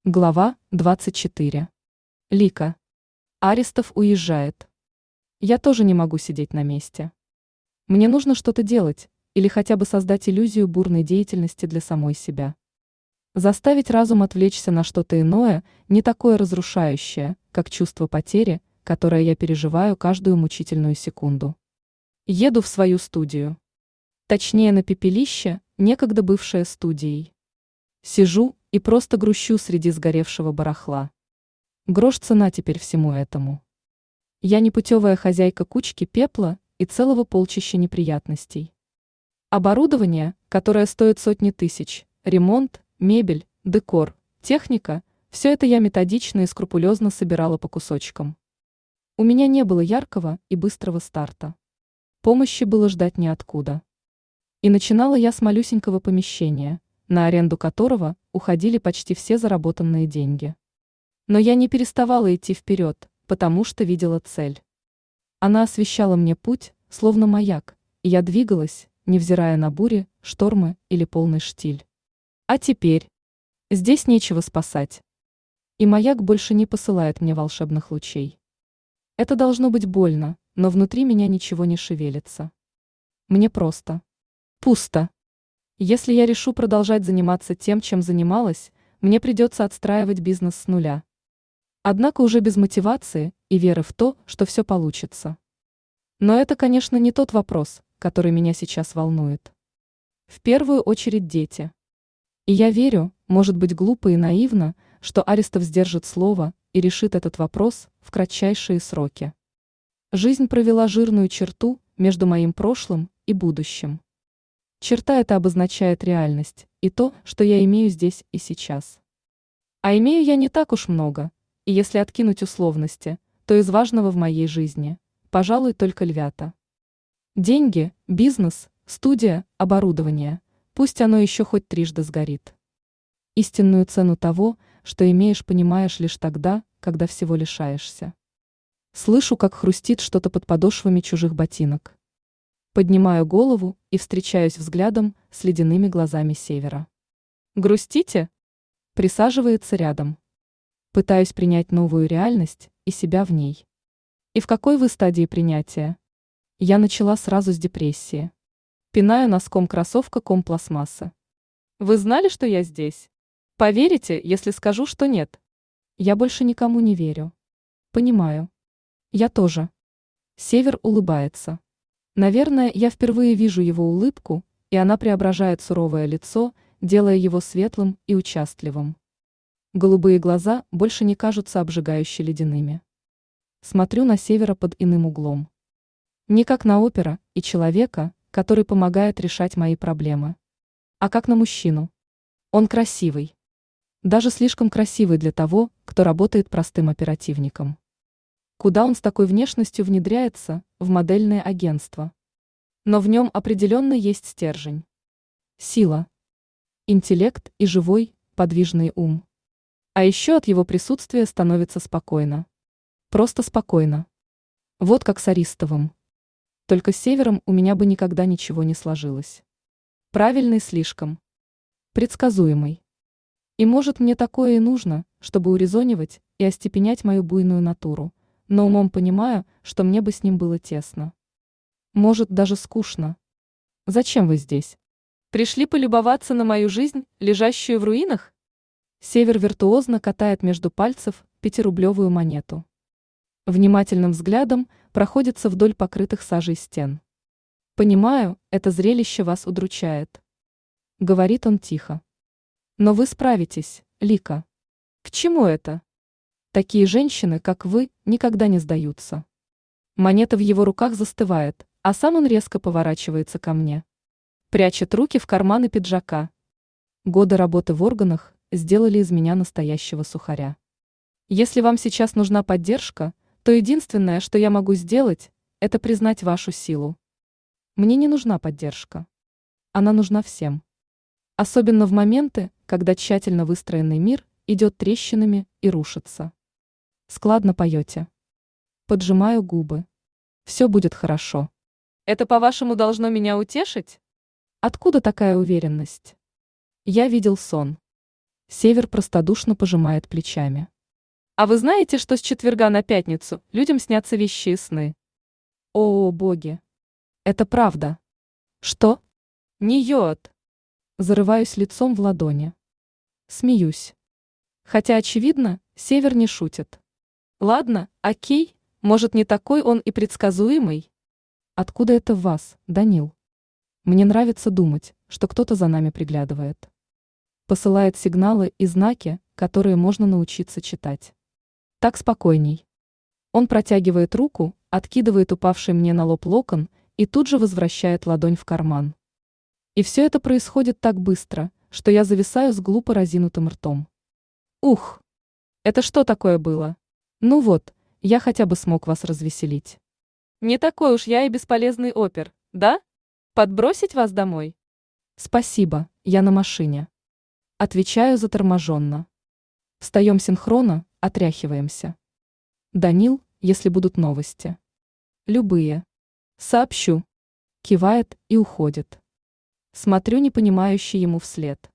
Глава 24. Лика. Аристов уезжает. Я тоже не могу сидеть на месте. Мне нужно что-то делать, или хотя бы создать иллюзию бурной деятельности для самой себя. Заставить разум отвлечься на что-то иное, не такое разрушающее, как чувство потери, которое я переживаю каждую мучительную секунду. Еду в свою студию. Точнее, на пепелище, некогда бывшее студией. Сижу и просто грущу среди сгоревшего барахла. Грош цена теперь всему этому. Я непутевая хозяйка кучки пепла и целого полчища неприятностей. Оборудование, которое стоит сотни тысяч, ремонт, мебель, декор, техника – все это я методично и скрупулезно собирала по кусочкам. У меня не было яркого и быстрого старта. Помощи было ждать неоткуда. И начинала я с малюсенького помещения, на аренду которого уходили почти все заработанные деньги. Но я не переставала идти вперед, потому что видела цель. Она освещала мне путь, словно маяк, и я двигалась, невзирая на бури, штормы или полный штиль. А теперь? Здесь нечего спасать. И маяк больше не посылает мне волшебных лучей. Это должно быть больно, но внутри меня ничего не шевелится. Мне просто пусто. Если я решу продолжать заниматься тем, чем занималась, мне придется отстраивать бизнес с нуля. Однако уже без мотивации и веры в то, что все получится. Но это, конечно, не тот вопрос, который меня сейчас волнует. В первую очередь дети. И я верю, может быть глупо и наивно, что Аристов сдержит слово и решит этот вопрос в кратчайшие сроки. Жизнь провела жирную черту между моим прошлым и будущим. Черта эта обозначает реальность и то, что я имею здесь и сейчас. А имею я не так уж много, и если откинуть условности, то из важного в моей жизни, пожалуй, только львята. Деньги, бизнес, студия, оборудование, пусть оно еще хоть трижды сгорит. Истинную цену того, что имеешь, понимаешь лишь тогда, когда всего лишаешься. Слышу, как хрустит что-то под подошвами чужих ботинок. Поднимаю голову и встречаюсь взглядом с ледяными глазами Севера. «Грустите?» Присаживается рядом. Пытаюсь принять новую реальность и себя в ней. И в какой вы стадии принятия? Я начала сразу с депрессии. Пинаю носком кроссовка ком пластмассы. Вы знали, что я здесь? Поверите, если скажу, что нет? Я больше никому не верю. Понимаю. Я тоже. Север улыбается. Наверное, я впервые вижу его улыбку, и она преображает суровое лицо, делая его светлым и участливым. Голубые глаза больше не кажутся обжигающе ледяными. Смотрю на Севера под иным углом. Не как на опера и человека, который помогает решать мои проблемы, а как на мужчину. Он красивый. Даже слишком красивый для того, кто работает простым оперативником. Куда он с такой внешностью внедряется в модельное агентство? Но в нем определенно есть стержень. Сила. Интеллект и живой, подвижный ум. А еще от его присутствия становится спокойно. Просто спокойно. Вот как с Аристовым. Только с Севером у меня бы никогда ничего не сложилось. Правильный слишком. Предсказуемый. И может мне такое и нужно, чтобы урезонивать и остепенять мою буйную натуру, но умом понимаю, что мне бы с ним было тесно. Может, даже скучно. Зачем вы здесь? Пришли полюбоваться на мою жизнь, лежащую в руинах? Север виртуозно катает между пальцев 5-рублевую монету. Внимательным взглядом проходится вдоль покрытых сажей стен. Понимаю, это зрелище вас удручает. Говорит он тихо. Но вы справитесь, Лика. К чему это? Такие женщины, как вы, никогда не сдаются. Монета в его руках застывает, а сам он резко поворачивается ко мне. Прячет руки в карманы пиджака. Годы работы в органах сделали из меня настоящего сухаря. Если вам сейчас нужна поддержка, то единственное, что я могу сделать, это признать вашу силу. Мне не нужна поддержка. Она нужна всем. Особенно в моменты, когда тщательно выстроенный мир идет трещинами и рушится. Складно поете. Поджимаю губы. Все будет хорошо. Это, по-вашему, должно меня утешить? Откуда такая уверенность? Я видел сон. Север простодушно пожимает плечами. А вы знаете, что с четверга на пятницу людям снятся вещи и сны? О, боги! Это правда. Что? Не йод. Зарываюсь лицом в ладони. Смеюсь. Хотя, очевидно, Север не шутит. Ладно, окей, может, не такой он и предсказуемый? Откуда это в вас, Данил? Мне нравится думать, что кто-то за нами приглядывает. Посылает сигналы и знаки, которые можно научиться читать. Так спокойней. Он протягивает руку, откидывает упавший мне на лоб локон и тут же возвращает ладонь в карман. И все это происходит так быстро, что я зависаю с глупо разинутым ртом. Ух! Это что такое было? Ну вот, я хотя бы смог вас развеселить. Не такой уж я и бесполезный опер, да? Подбросить вас домой? Спасибо, я на машине. Отвечаю заторможенно. Встаем синхронно, отряхиваемся. Данил, если будут новости. Любые. Сообщу. Кивает и уходит. Смотрю непонимающе ему вслед.